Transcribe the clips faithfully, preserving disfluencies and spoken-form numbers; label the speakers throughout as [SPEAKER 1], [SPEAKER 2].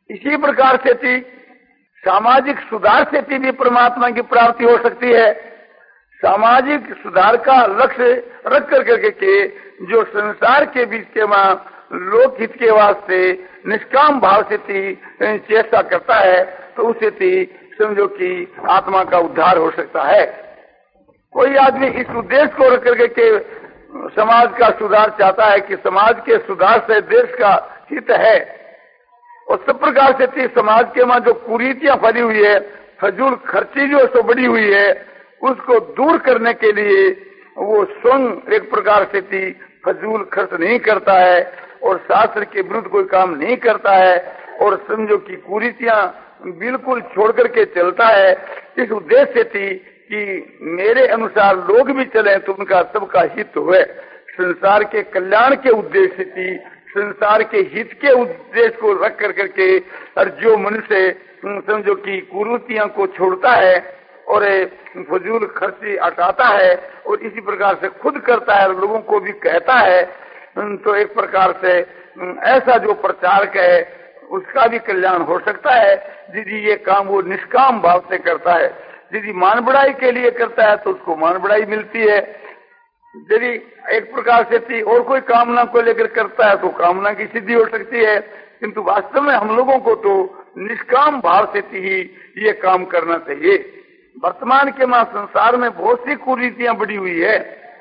[SPEAKER 1] इसी प्रकार से थी सामाजिक सुधार से भी परमात्मा की प्राप्ति हो सकती है। सामाजिक सुधार का लक्ष्य रख कर करके के जो संसार के बीच के वहां लोकहित के वास्ते निष्काम भाव से थी चेष्टा करता है, तो उसे थी समझो कि आत्मा का उद्धार हो सकता है। कोई आदमी इस उद्देश्य को रख करके के समाज का सुधार चाहता है कि समाज के सुधार से देश का हित है, और सब प्रकार से थी समाज के वहां जो कुरीतियां फैली हुई है, फजूल खर्ची जो सो बढ़ी हुई है, उसको दूर करने के लिए वो स्वयं एक प्रकार से थी फजूल खर्च नहीं करता है और शास्त्र के विरुद्ध कोई काम नहीं करता है, और समझो कि कुरीतियां बिल्कुल छोड़ करके चलता है। इस उद्देश्य से थी कि मेरे अनुसार लोग भी चले तो उनका सबका हित हुए, संसार के कल्याण के उद्देश्य से थी, संसार के हित के उद्देश्य को रख कर करके और जो मनुष्य समझो कि कुरीतियों को छोड़ता है और फजूल खर्ची हटाता है और इसी प्रकार से खुद करता है, लोगों को भी कहता है, तो एक प्रकार से ऐसा जो प्रचारक है उसका भी कल्याण हो सकता है। यदि ये काम वो निष्काम भाव से करता है, यदि मान बढ़ाई के लिए करता है तो उसको मान बढ़ाई मिलती है, यदि एक प्रकार से थी और कोई कामना को लेकर करता है तो कामना की सिद्धि हो सकती है। किंतु वास्तव में हम लोगों को तो निष्काम भाव से ही ये काम करना चाहिए। वर्तमान के मां संसार में बहुत सी कुरीतियां बढ़ी हुई है,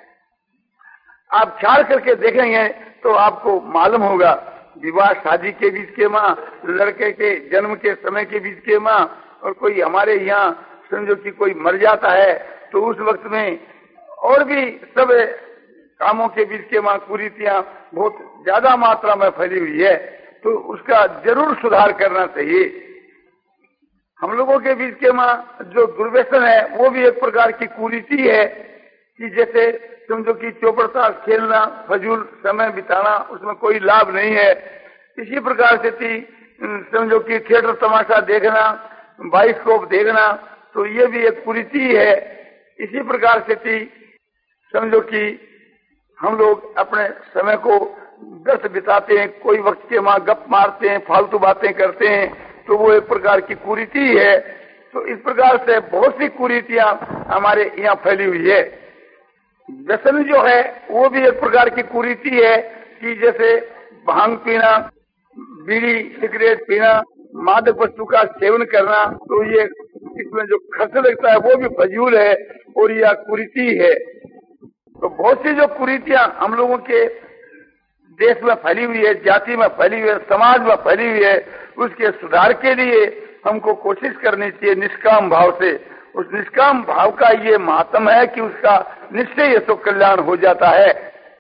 [SPEAKER 1] आप ख्याल करके देखेंगे तो आपको मालूम होगा। विवाह शादी के बीच के मां, लड़के के जन्म के समय के बीच के मां, और कोई हमारे यहाँ समझो कि कोई मर जाता है तो उस वक्त में और भी सब कामों के बीच के मां कुरीतियां बहुत ज्यादा मात्रा में फैली हुई है, तो उसका जरूर सुधार करना चाहिए। हम लोगों के बीच के मां जो दुर्व्यसन है वो भी एक प्रकार की कुरीति है कि जैसे समझो कि चौपड़ता खेलना, फजूल समय बिताना, उसमें कोई लाभ नहीं है। इसी प्रकार से थी समझो कि थिएटर तमाशा देखना, बाइस्कोप देखना, तो ये भी एक कुरीति है। इसी प्रकार से थी समझो कि हम लोग अपने समय को व्यर्थ बिताते हैं, कोई वक्त के मां गप मारते हैं, फालतू बातें करते हैं, तो वो एक प्रकार की कुरीति है। तो इस प्रकार से बहुत सी कुरीतियां हमारे यहाँ फैली हुई है। व्यसन जो है वो भी एक प्रकार की कुरीति है कि जैसे भांग पीना, बीड़ी सिगरेट पीना, मादक वस्तु का सेवन करना, तो ये इसमें जो खर्च लगता है वो भी फजूल है और यह कुरीति है। तो बहुत सी जो कुरीतियां हम लोगों के देश में फैली हुई है, जाति में फैली हुई है, समाज में फैली हुई है, उसके सुधार के लिए हमको कोशिश करनी चाहिए निष्काम भाव से। उस निष्काम भाव का ये महात्म है कि उसका निश्चय ये तो कल्याण हो जाता है।